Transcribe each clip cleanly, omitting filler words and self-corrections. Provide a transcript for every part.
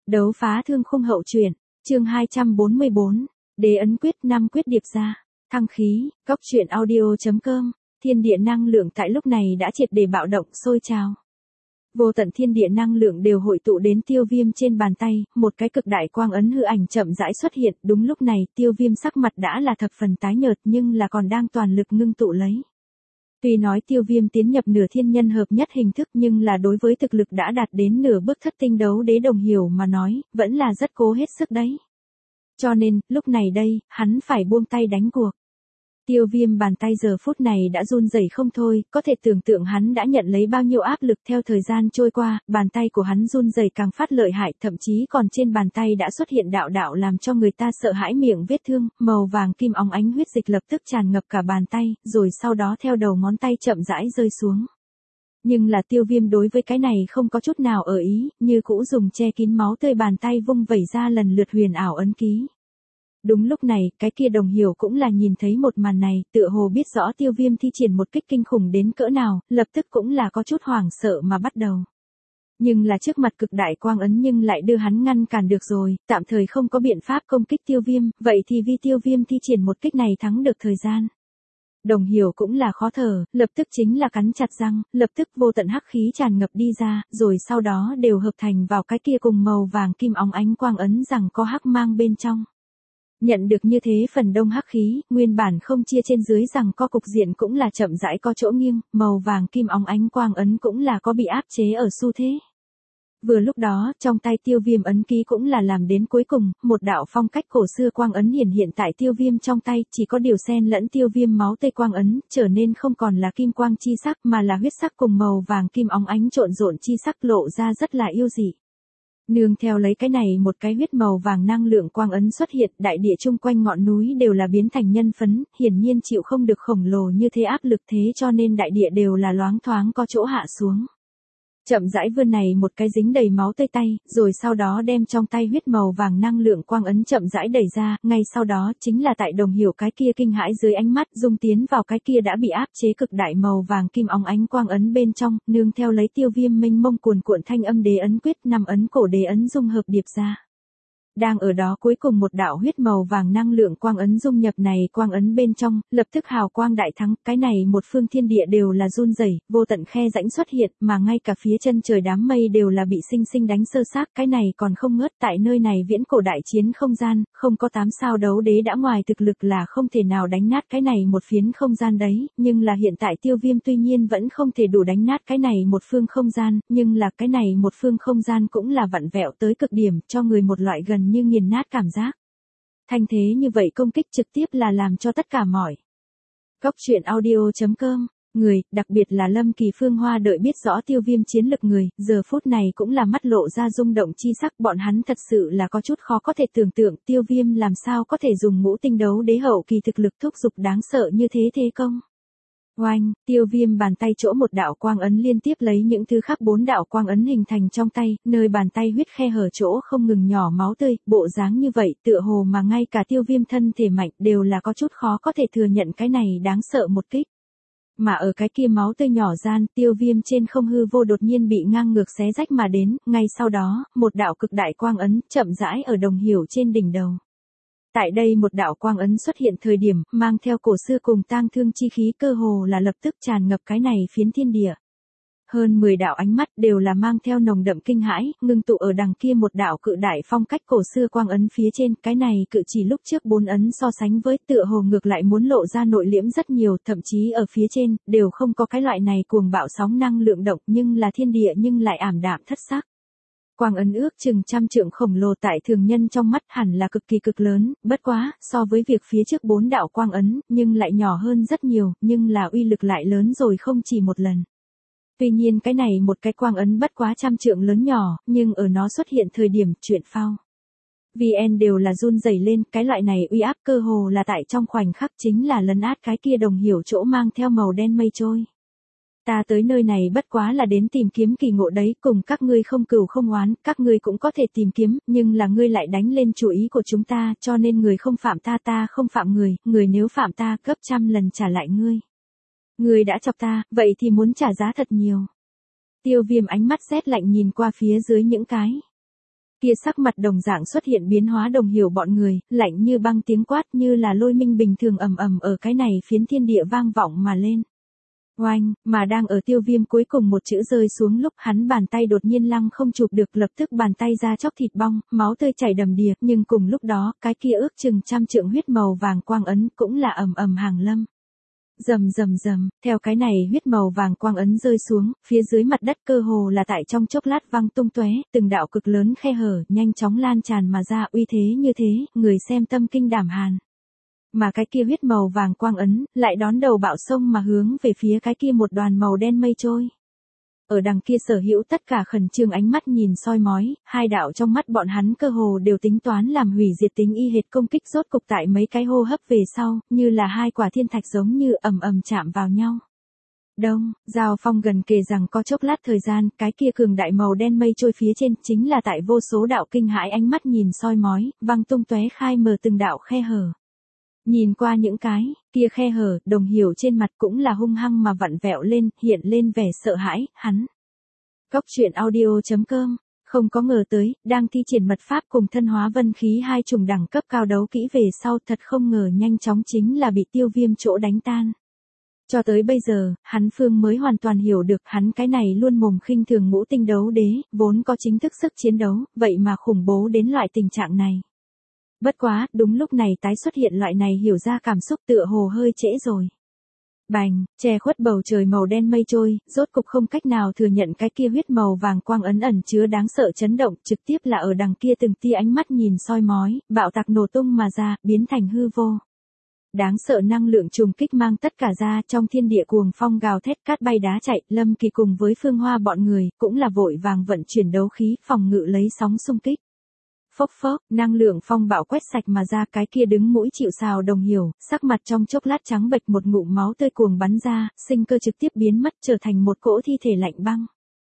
Đấu phá thương khung hậu truyện, chương 244, đế ấn quyết 5 quyết điệp ra, thăng khí, cốc truyện audio.com, thiên địa năng lượng tại lúc này đã triệt để bạo động sôi trào. Vô tận thiên địa năng lượng đều hội tụ đến Tiêu Viêm trên bàn tay, một cái cực đại quang ấn hư ảnh chậm rãi xuất hiện, đúng lúc này Tiêu Viêm sắc mặt đã là thập phần tái nhợt nhưng là còn đang toàn lực ngưng tụ lấy. Tuy nói Tiêu Viêm tiến nhập nửa thiên nhân hợp nhất hình thức nhưng là đối với thực lực đã đạt đến nửa bước thất tinh đấu đế đồng hiểu mà nói, vẫn là rất cố hết sức đấy. Cho nên, lúc này đây, hắn phải buông tay đánh cuộc. Tiêu Viêm bàn tay giờ phút này đã run rẩy không thôi, có thể tưởng tượng hắn đã nhận lấy bao nhiêu áp lực theo thời gian trôi qua, bàn tay của hắn run rẩy càng phát lợi hại, thậm chí còn trên bàn tay đã xuất hiện đạo đạo làm cho người ta sợ hãi miệng vết thương, màu vàng kim óng ánh huyết dịch lập tức tràn ngập cả bàn tay, rồi sau đó theo đầu ngón tay chậm rãi rơi xuống. Nhưng là Tiêu Viêm đối với cái này không có chút nào ở ý, như cũ dùng che kín máu tươi bàn tay vung vẩy ra lần lượt huyền ảo ấn ký. Đúng lúc này, cái kia đồng hiểu cũng là nhìn thấy một màn này, tựa hồ biết rõ Tiêu Viêm thi triển một kích kinh khủng đến cỡ nào, lập tức cũng là có chút hoảng sợ mà bắt đầu. Nhưng là trước mặt cực đại quang ấn nhưng lại đưa hắn ngăn cản được rồi, tạm thời không có biện pháp công kích Tiêu Viêm, vậy thì vì Tiêu Viêm thi triển một kích này thắng được thời gian. Đồng hiểu cũng là khó thở, lập tức chính là cắn chặt răng, lập tức vô tận hắc khí tràn ngập đi ra, rồi sau đó đều hợp thành vào cái kia cùng màu vàng kim óng ánh quang ấn rằng có hắc mang bên trong. Nhận được như thế phần đông hắc khí, nguyên bản không chia trên dưới rằng có cục diện cũng là chậm rãi có chỗ nghiêng, màu vàng kim óng ánh quang ấn cũng là có bị áp chế ở xu thế. Vừa lúc đó, trong tay Tiêu Viêm ấn ký cũng là làm đến cuối cùng, một đạo phong cách cổ xưa quang ấn hiện tại Tiêu Viêm trong tay, chỉ có điều xen lẫn Tiêu Viêm máu tươi quang ấn, trở nên không còn là kim quang chi sắc mà là huyết sắc cùng màu vàng kim óng ánh trộn rộn chi sắc lộ ra rất là yêu dị. Nương theo lấy cái này một cái huyết màu vàng năng lượng quang ấn xuất hiện, đại địa chung quanh ngọn núi đều là biến thành nhân phấn, hiển nhiên chịu không được khổng lồ như thế áp lực thế cho nên đại địa đều là loáng thoáng có chỗ hạ xuống. Chậm rãi vươn này một cái dính đầy máu tươi tay, rồi sau đó đem trong tay huyết màu vàng năng lượng quang ấn chậm rãi đẩy ra, ngay sau đó chính là tại đồng hiểu cái kia kinh hãi dưới ánh mắt dung tiến vào cái kia đã bị áp chế cực đại màu vàng kim óng ánh quang ấn bên trong, nương theo lấy Tiêu Viêm mênh mông cuồn cuộn thanh âm đế ấn quyết 5 ấn cổ đế ấn dung hợp điệp ra. Đang ở đó cuối cùng một đạo huyết màu vàng năng lượng quang ấn dung nhập này quang ấn bên trong, lập tức hào quang đại thắng, cái này một phương thiên địa đều là run rẩy, vô tận khe rãnh xuất hiện, mà ngay cả phía chân trời đám mây đều là bị sinh sinh đánh sơ xác, cái này còn không ngớt, tại nơi này viễn cổ đại chiến không gian, không có 8 sao đấu đế đã ngoài thực lực là không thể nào đánh nát cái này một phiến không gian đấy, nhưng là hiện tại Tiêu Viêm tuy nhiên vẫn không thể đủ đánh nát cái này một phương không gian, nhưng là cái này một phương không gian cũng là vặn vẹo tới cực điểm, cho người một loại gần như nghiền nát cảm giác. Thanh thế như vậy công kích trực tiếp là làm cho tất cả mỏi. Cốc truyện audio.com, người, đặc biệt là Lâm Kỳ Phương Hoa đợi biết rõ Tiêu Viêm chiến lực người, giờ phút này cũng là mắt lộ ra rung động chi sắc, bọn hắn thật sự là có chút khó có thể tưởng tượng Tiêu Viêm làm sao có thể dùng ngũ tinh đấu đế hậu kỳ thực lực thúc giục đáng sợ như thế thế công. Oanh, Tiêu Viêm bàn tay chỗ một đạo quang ấn liên tiếp lấy những thứ khác 4 đạo quang ấn hình thành trong tay, nơi bàn tay huyết khe hở chỗ không ngừng nhỏ máu tươi, bộ dáng như vậy tựa hồ mà ngay cả Tiêu Viêm thân thể mạnh đều là có chút khó có thể thừa nhận cái này đáng sợ một kích. Mà ở cái kia máu tươi nhỏ gian, Tiêu Viêm trên không hư vô đột nhiên bị ngang ngược xé rách mà đến, ngay sau đó, một đạo cực đại quang ấn chậm rãi ở đồng hiểu trên đỉnh đầu. Tại đây một đạo quang ấn xuất hiện thời điểm, mang theo cổ xưa cùng tang thương chi khí cơ hồ là lập tức tràn ngập cái này phiến thiên địa. Hơn 10 đạo ánh mắt đều là mang theo nồng đậm kinh hãi, ngưng tụ ở đằng kia một đạo cự đại phong cách cổ xưa quang ấn phía trên, cái này cự chỉ lúc trước 4 ấn so sánh với tựa hồ ngược lại muốn lộ ra nội liễm rất nhiều, thậm chí ở phía trên, đều không có cái loại này cuồng bạo sóng năng lượng động nhưng là thiên địa nhưng lại ảm đạm thất sắc. Quang ấn ước chừng trăm trượng khổng lồ tại thường nhân trong mắt hẳn là cực kỳ cực lớn, bất quá, so với việc phía trước 4 đạo quang ấn, nhưng lại nhỏ hơn rất nhiều, nhưng là uy lực lại lớn rồi không chỉ một lần. Tuy nhiên cái này một cái quang ấn bất quá trăm trượng lớn nhỏ, nhưng ở nó xuất hiện thời điểm chuyện phao. VN đều là run rẩy lên, cái loại này uy áp cơ hồ là tại trong khoảnh khắc chính là lấn át cái kia đồng hiểu chỗ mang theo màu đen mây trôi. Ta tới nơi này bất quá là đến tìm kiếm kỳ ngộ đấy, cùng các ngươi không cừu không oán, các ngươi cũng có thể tìm kiếm, nhưng là ngươi lại đánh lên chủ ý của chúng ta, cho nên người không phạm ta ta không phạm người, người nếu phạm ta gấp trăm lần trả lại ngươi. Ngươi đã chọc ta, vậy thì muốn trả giá thật nhiều. Tiêu Viêm ánh mắt rét lạnh nhìn qua phía dưới những cái Kia sắc mặt đồng dạng xuất hiện biến hóa Đồng Hiểu bọn người, lạnh như băng tiếng quát như là lôi minh bình thường ầm ầm ở cái này phiến thiên địa vang vọng mà lên. Oanh, mà đang ở Tiêu Viêm cuối cùng một chữ rơi xuống lúc hắn bàn tay đột nhiên lăng không chụp được, lập tức bàn tay ra chóc thịt bong, máu tươi chảy đầm đìa, nhưng cùng lúc đó, cái kia ước chừng 100 trượng huyết màu vàng quang ấn cũng là ầm ầm hàng lâm. Rầm rầm rầm, theo cái này huyết màu vàng quang ấn rơi xuống, phía dưới mặt đất cơ hồ là tại trong chốc lát văng tung tóe, từng đạo cực lớn khe hở, nhanh chóng lan tràn mà ra, uy thế như thế, người xem tâm kinh đảm hàn. Mà cái kia huyết màu vàng quang ấn, lại đón đầu bạo sông mà hướng về phía cái kia một đoàn màu đen mây trôi. Ở đằng kia sở hữu tất cả khẩn trương ánh mắt nhìn soi mói, hai đạo trong mắt bọn hắn cơ hồ đều tính toán làm hủy diệt tính y hệt công kích rốt cục tại mấy cái hô hấp về sau, như là hai quả thiên thạch giống như ầm ầm chạm vào nhau. Đông, giao phong gần kề rằng có chốc lát thời gian, cái kia cường đại màu đen mây trôi phía trên chính là tại vô số đạo kinh hãi ánh mắt nhìn soi mói, văng tung tóe khai mở từng đạo khe hở. Nhìn qua những cái kia khe hở, Đồng Hiểu trên mặt cũng là hung hăng mà vặn vẹo lên, hiện lên vẻ sợ hãi, hắn. Cóc truyện audio.com, không có ngờ tới, đang thi triển mật pháp cùng thân hóa vân khí hai chủng đẳng cấp cao đấu kỹ về sau, thật không ngờ nhanh chóng chính là bị Tiêu Viêm chỗ đánh tan. Cho tới bây giờ, hắn phương mới hoàn toàn hiểu được hắn cái này luôn mồm khinh thường ngũ tinh đấu đế, vốn có chính thức sức chiến đấu, vậy mà khủng bố đến loại tình trạng này. Bất quá, đúng lúc này tái xuất hiện loại này hiểu ra cảm xúc tựa hồ hơi trễ rồi. Bành, che khuất bầu trời màu đen mây trôi, rốt cục không cách nào thừa nhận cái kia huyết màu vàng quang ấn ẩn chứa đáng sợ chấn động, trực tiếp là ở đằng kia từng tia ánh mắt nhìn soi mói, bạo tạc nổ tung mà ra, biến thành hư vô. Đáng sợ năng lượng trùng kích mang tất cả ra, trong thiên địa cuồng phong gào thét, cát bay đá chạy, Lâm Kỳ cùng với Phương Hoa bọn người, cũng là vội vàng vận chuyển đấu khí, phòng ngự lấy sóng xung kích. Phốc phốc, năng lượng phong bạo quét sạch mà ra, cái kia đứng mũi chịu sào Đồng Hiểu, sắc mặt trong chốc lát trắng bệch, một ngụm máu tươi cuồng bắn ra, sinh cơ trực tiếp biến mất, trở thành một cỗ thi thể lạnh băng.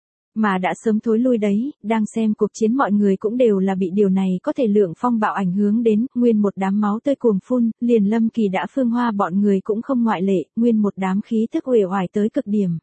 Mà đã sớm thối lui đấy, đang xem cuộc chiến mọi người cũng đều là bị điều này có thể lượng phong bạo ảnh hưởng đến, nguyên một đám máu tươi cuồng phun, liền Lâm Kỳ đã Phương Hoa bọn người cũng không ngoại lệ, nguyên một đám khí tức uể oải tới cực điểm.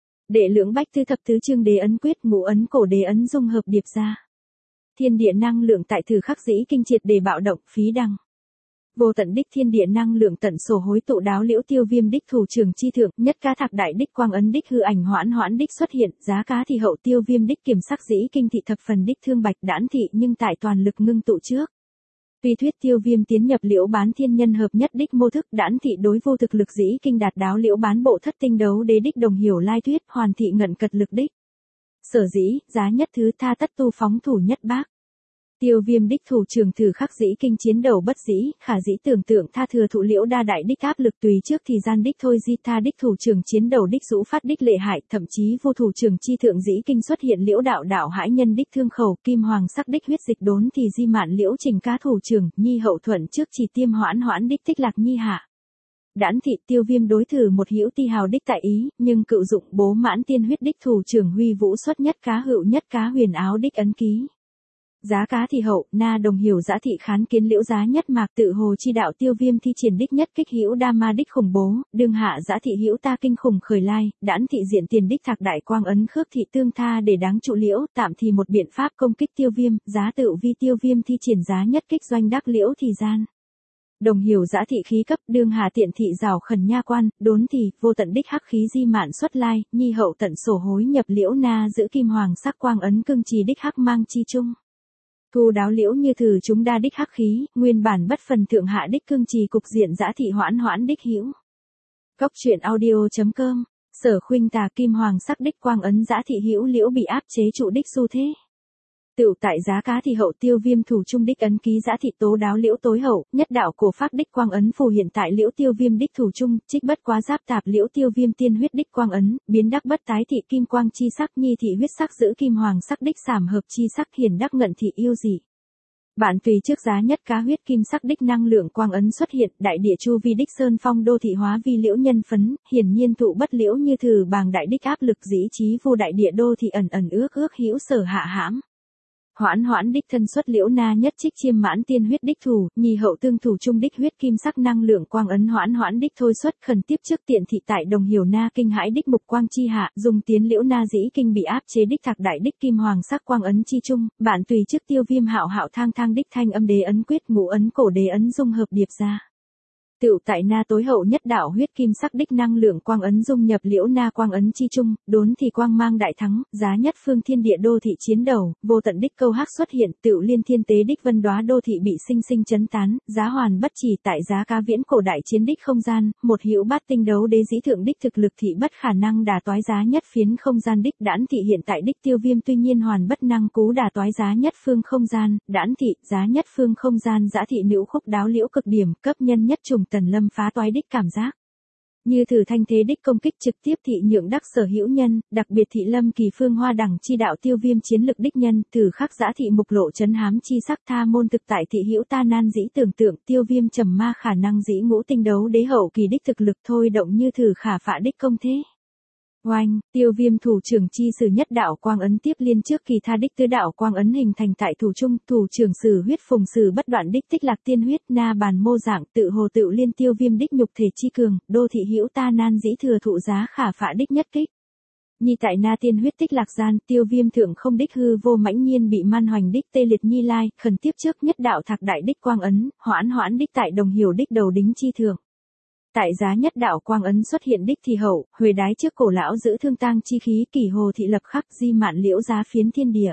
Đệ lưỡng bách tư thập tứ chương đế ấn quyết, ngũ ấn cổ đế ấn dung hợp điệp ra. Thiên địa năng lượng tại thử khắc dĩ kinh triệt để bạo động, phí đăng. Vô tận đích thiên địa năng lượng tận sổ hối tụ đáo liễu Tiêu Viêm đích thủ trường chi thượng, nhất cá thạc đại đích quang ấn đích hư ảnh hoãn đích xuất hiện, giá cá thì hậu Tiêu Viêm đích kiểm sắc dĩ kinh thị thập phần đích thương bạch đãn thị, nhưng tại toàn lực ngưng tụ trước. Tuy thuyết Tiêu Viêm tiến nhập liễu bán thiên nhân hợp nhất đích mô thức, đãn thị đối vô thực lực dĩ kinh đạt đáo liễu bán bộ thất tinh đấu đế đích Đồng Hiểu lai thuyết, hoàn thị ngận cật lực đích. Sở dĩ, giá nhất thứ tha tất tu phóng thủ nhất bác. Tiêu Viêm đích thủ trường thử khắc dĩ kinh chiến đầu bất dĩ, khả dĩ tưởng tượng tha thừa thụ liễu đa đại đích áp lực tùy trước thì gian đích thôi di tha đích thủ trường chiến đầu đích rũ phát đích lệ hại, thậm chí vô thủ trường chi thượng dĩ kinh xuất hiện liễu đạo hãi nhân đích thương khẩu, kim hoàng sắc đích huyết dịch đốn thì di mạn liễu trình cá thủ trường, nhi hậu thuận trước chỉ tiêm hoãn đích tích lạc nhi hạ. Đãn thị Tiêu Viêm đối thử một hữu ti hào đích tại ý, nhưng cựu dụng bố mãn tiên huyết đích thủ trưởng huy vũ xuất nhất cá hữu nhất cá huyền áo đích ấn ký. Giá cá thì hậu, na Đồng Hiểu dã thị khán kiến liễu giá nhất mạc tự hồ chi đạo Tiêu Viêm thi triển đích nhất kích hữu đa ma đích khủng bố, đương hạ dã thị hữu ta kinh khủng khởi lai, đãn thị diện tiền đích thạc đại quang ấn khước thị tương tha để đáng trụ liễu, tạm thì một biện pháp công kích Tiêu Viêm, giá tự vi Tiêu Viêm thi triển giá nhất kích doanh đắc liễu thì gian. Đồng Hiểu dã thị khí cấp, đương hà tiện thị rào khẩn nha quan, đốn thì, vô tận đích hắc khí di mạn xuất lai, nhi hậu tận sổ hối nhập liễu na giữ kim hoàng sắc quang ấn cương trì đích hắc mang chi trung. Thu đáo liễu như thử chúng đa đích hắc khí, nguyên bản bất phần thượng hạ đích cương trì cục diện dã thị hoãn đích hữu. Cóc truyện audio.com, Sở Khuynh tà kim hoàng sắc đích quang ấn dã thị hữu liễu bị áp chế trụ đích xu thế. Tựu tại giá cá thì hậu Tiêu Viêm thủ trung đích ấn ký dã thị tố đáo liễu tối hậu, nhất đạo cổ pháp đích quang ấn phù hiện tại liễu Tiêu Viêm đích thủ trung, trích bất quá giáp tạp liễu Tiêu Viêm tiên huyết đích quang ấn, biến đắc bất tái thị kim quang chi sắc nhi thị huyết sắc giữ kim hoàng sắc đích sảm hợp chi sắc hiển đắc ngận thị yêu dị. Bạn tùy trước giá nhất cá huyết kim sắc đích năng lượng quang ấn xuất hiện, đại địa chu vi đích sơn phong đô thị hóa vi liễu nhân phấn, hiển nhiên thụ bất liễu như thử bàng đại đích áp lực dĩ trí vô đại địa đô thị ẩn ước hữu sở hạ hãm. Hoãn hoãn đích thân xuất liễu na nhất trích chiêm mãn tiên huyết đích thủ, nhì hậu tương thủ trung đích huyết kim sắc năng lượng quang ấn hoãn hoãn đích thôi xuất khẩn tiếp trước tiện thị tại đồng hiểu na kinh hãi đích mục quang chi hạ, dùng tiến liễu na dĩ kinh bị áp chế đích thạc đại đích kim hoàng sắc quang ấn chi trung, bạn tùy trước tiêu viêm hạo hạo thang thang đích thanh âm đế ấn quyết ngũ ấn cổ đế ấn dung hợp điệp ra. Tựu tại na tối hậu nhất đạo huyết kim sắc đích năng lượng quang ấn dung nhập liễu na quang ấn chi trung, đốn thì quang mang đại thắng, giá nhất phương thiên địa đô thị chiến đầu, vô tận đích câu hắc xuất hiện, tựu liên thiên tế đích vân đóa đô thị bị sinh sinh chấn tán, giá hoàn bất chỉ tại giá cá viễn cổ đại chiến đích không gian, một hữu bát tinh đấu đế dĩ thượng đích thực lực thị bất khả năng đả toái giá nhất phiến không gian đích đãn thị hiện tại đích tiêu viêm tuy nhiên hoàn bất năng cú đả toái giá nhất phương không gian, đãn thị, giá nhất phương không gian giã thị nữ khúc đáo liễu cực điểm, cấp nhân nhất trùng tần lâm phá toái đích cảm giác. Như thử thanh thế đích công kích trực tiếp thị nhượng đắc sở hữu nhân, đặc biệt thị lâm kỳ phương hoa đẳng chi đạo tiêu viêm chiến lực đích nhân, thử khắc giã thị mục lộ chấn hám chi sắc tha môn thực tại thị hữu ta nan dĩ tưởng tượng tiêu viêm trầm ma khả năng dĩ ngũ tinh đấu đế hậu kỳ đích thực lực thôi động như thử khả phạ đích công thế. Oanh, tiêu viêm thủ trưởng chi sử nhất đạo quang ấn tiếp liên trước kỳ tha đích tứ đạo quang ấn hình thành tại thủ trung, thủ trưởng sử huyết phùng sử bất đoạn đích tích lạc tiên huyết na bàn mô dạng tự hồ tự liên tiêu viêm đích nhục thể chi cường, đô thị hữu ta nan dĩ thừa thụ giá khả phạ đích nhất kích. Nhi tại na tiên huyết tích lạc gian, tiêu viêm thượng không đích hư vô mãnh nhiên bị man hoành đích tê liệt nhi lai, khẩn tiếp trước nhất đạo thạc đại đích quang ấn, hoãn hoãn đích tại đồng hiểu đích đầu đính chi thượng. Tại giá nhất đạo quang ấn xuất hiện đích thì hậu, huề đái trước cổ lão giữ thương tang chi khí kỳ hồ thị lập khắc di mạn liễu giá phiến thiên địa.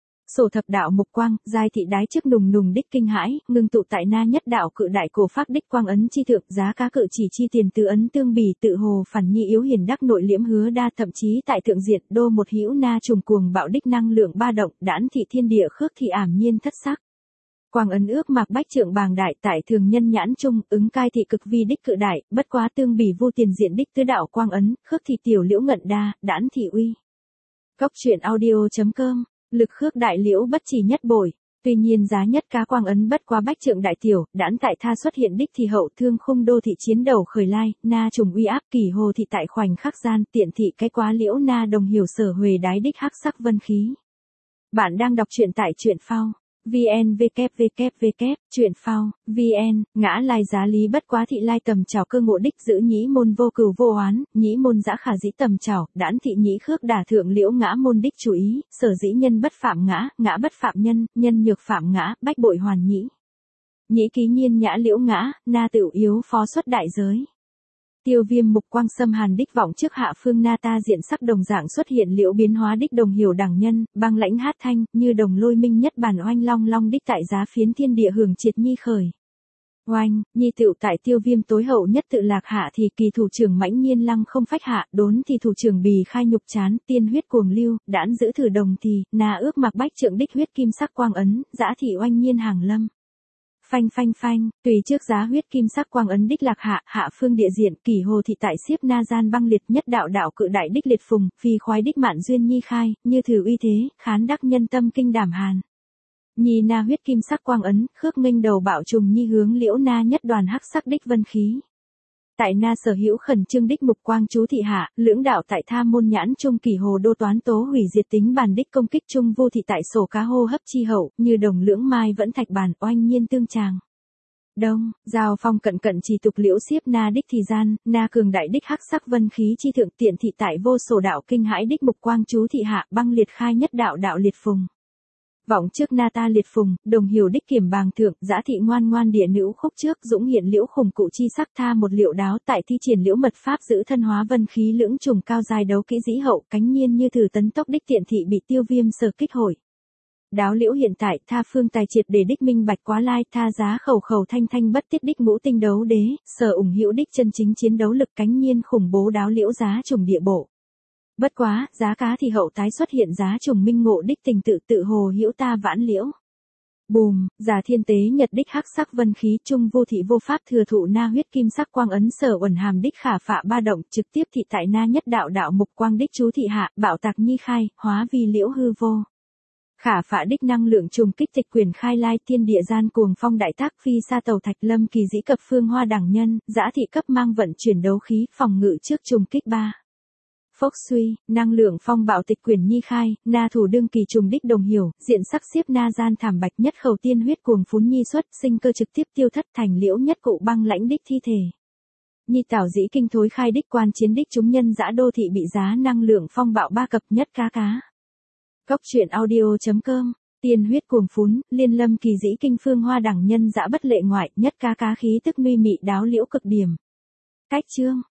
Sổ thập đạo mục quang, giai thị đái trước nùng nùng đích kinh hãi, ngưng tụ tại na nhất đạo cự đại cổ phác đích quang ấn chi thượng, giá cá cự chỉ chi tiền tứ ấn tương bì tự hồ phản nhi yếu hiền đắc nội liễm hứa đa, thậm chí tại thượng diện đô một hữu na trùng cuồng bạo đích năng lượng ba động, đãn thị thiên địa khước thị ảm nhiên thất sắc. Quang ấn ước mạc bách trượng bàng đại tại thường nhân nhãn trung, ứng cai thị cực vi đích cự đại, bất quá tương bì vô tiền diện đích tứ đạo quang ấn, khước thị tiểu liễu ngận đa, đãn thị uy. Góc truyện audio.com, lực khước đại liễu bất chỉ nhất bội, tuy nhiên giá nhất cá quang ấn bất quá bách trượng đại tiểu, đãn tại tha xuất hiện đích thì hậu thương khung đô thị chiến đầu khởi lai, na trùng uy áp kỳ hồ thị tại khoảnh khắc gian tiện thị cái quá liễu na đồng hiểu sở huề đái đích hắc sắc vân khí. Bạn đang đọc truyện tại truyện phao. VN www truyện phao VN ngã lai giá lý bất quá thị lai tầm trảo cơ ngộ đích giữ nhĩ môn vô cừu vô oán, nhĩ môn dã khả dĩ tầm trảo, đãn thị nhĩ khước đả thượng liễu ngã môn đích chú ý, sở dĩ nhân bất phạm ngã, ngã bất phạm nhân, nhân nhược phạm ngã, bách bội hoàn nhĩ. Nhĩ ký nhiên nhã liễu ngã, na tựu yếu phó xuất đại giới. Tiêu viêm mục quang xâm hàn đích vọng trước hạ phương na ta diện sắc đồng dạng xuất hiện liễu biến hóa đích đồng hiểu đẳng nhân, băng lãnh hát thanh, như đồng lôi minh nhất bản oanh long long đích tại giá phiến thiên địa hưởng triệt nhi khởi. Oanh, nhi tựu tại tiêu viêm tối hậu nhất tự lạc hạ thì kỳ thủ trưởng mãnh nhiên lăng không phách hạ, đốn thì thủ trưởng bì khai nhục chán, tiên huyết cuồng lưu, đãn giữ thử đồng thì, na ước mặc bách trượng đích huyết kim sắc quang ấn, dã thị oanh nhiên hàng lâm. Phanh phanh phanh, tùy trước giá huyết kim sắc quang ấn đích lạc hạ, hạ phương địa diện, kỳ hồ thị tại xiếp na gian băng liệt nhất đạo đạo cự đại đích liệt phùng, phi khoái đích mạn duyên nhi khai, như thử uy thế, khán đắc nhân tâm kinh đảm hàn. Nhi na huyết kim sắc quang ấn, khước nghênh đầu bạo trùng nhi hướng liễu na nhất đoàn hắc sắc đích vân khí. Tại na sở hữu khẩn trương đích mục quang chú thị hạ, lưỡng đạo tại tha môn nhãn trung kỳ hồ đô toán tố hủy diệt tính bàn đích công kích trung vô thị tại sổ cá hô hấp chi hậu, như đồng lưỡng mai vẫn thạch bàn oanh nhiên tương tràng. Đông, giao phong cận cận chỉ tục liễu xiếp na đích thì gian, na cường đại đích hắc sắc vân khí chi thượng tiện thị tại vô sổ đạo kinh hãi đích mục quang chú thị hạ băng liệt khai nhất đạo đạo liệt phùng. Vọng trước na ta liệt phùng, đồng hiểu đích kiểm bàng thượng, dã thị ngoan ngoan địa nữ khúc trước, dũng hiện liễu khủng cụ chi sắc tha một liệu đáo tại thi triển liễu mật pháp giữ thân hóa vân khí lưỡng trùng cao dài đấu kỹ dĩ hậu, cánh nhiên như thử tấn tốc đích tiện thị bị tiêu viêm sở kích hồi. Đáo liễu hiện tại tha phương tài triệt để đích minh bạch quá lai tha giá khẩu khẩu thanh thanh bất tiết đích ngũ tinh đấu đế, sở ủng hữu đích chân chính chiến đấu lực cánh nhiên khủng bố đáo liễu giá trùng địa bộ. Bất quá, giá cá thì hậu tái xuất hiện giá trùng minh ngộ đích tình tự hồ hữu ta vãn liễu. Bùm, giả thiên tế nhật đích hắc sắc vân khí trung vô thị vô pháp thừa thụ na huyết kim sắc quang ấn sở uẩn hàm đích khả phạ ba động trực tiếp thị tại na nhất đạo đạo mục quang đích chú thị hạ, bạo tạc nhi khai, hóa vì liễu hư vô. Khả phạ đích năng lượng trùng kích tịch quyền khai lai thiên địa gian cuồng phong đại tác phi sa tàu thạch lâm kỳ dĩ cập phương hoa đẳng nhân, dã thị cấp mang vận chuyển đấu khí phòng ngự trước trùng kích ba. Phốc suy, năng lượng phong bạo tịch quyển nhi khai, na thủ đương kỳ trùng đích đồng hiểu, diện sắc xiếp na gian thảm bạch nhất khẩu tiên huyết cuồng phún nhi xuất, sinh cơ trực tiếp tiêu thất thành liễu nhất cụ băng lãnh đích thi thể. Nhi tảo dĩ kinh thối khai đích quan chiến đích chúng nhân dã đô thị bị giá năng lượng phong bạo ba cập nhất cá cá. Góc truyện audio.com, tiên huyết cuồng phún, liên lâm kỳ dĩ kinh phương hoa đẳng nhân dã bất lệ ngoại, nhất cá cá khí tức nguy mị đáo liễu cực điểm. Cách chương.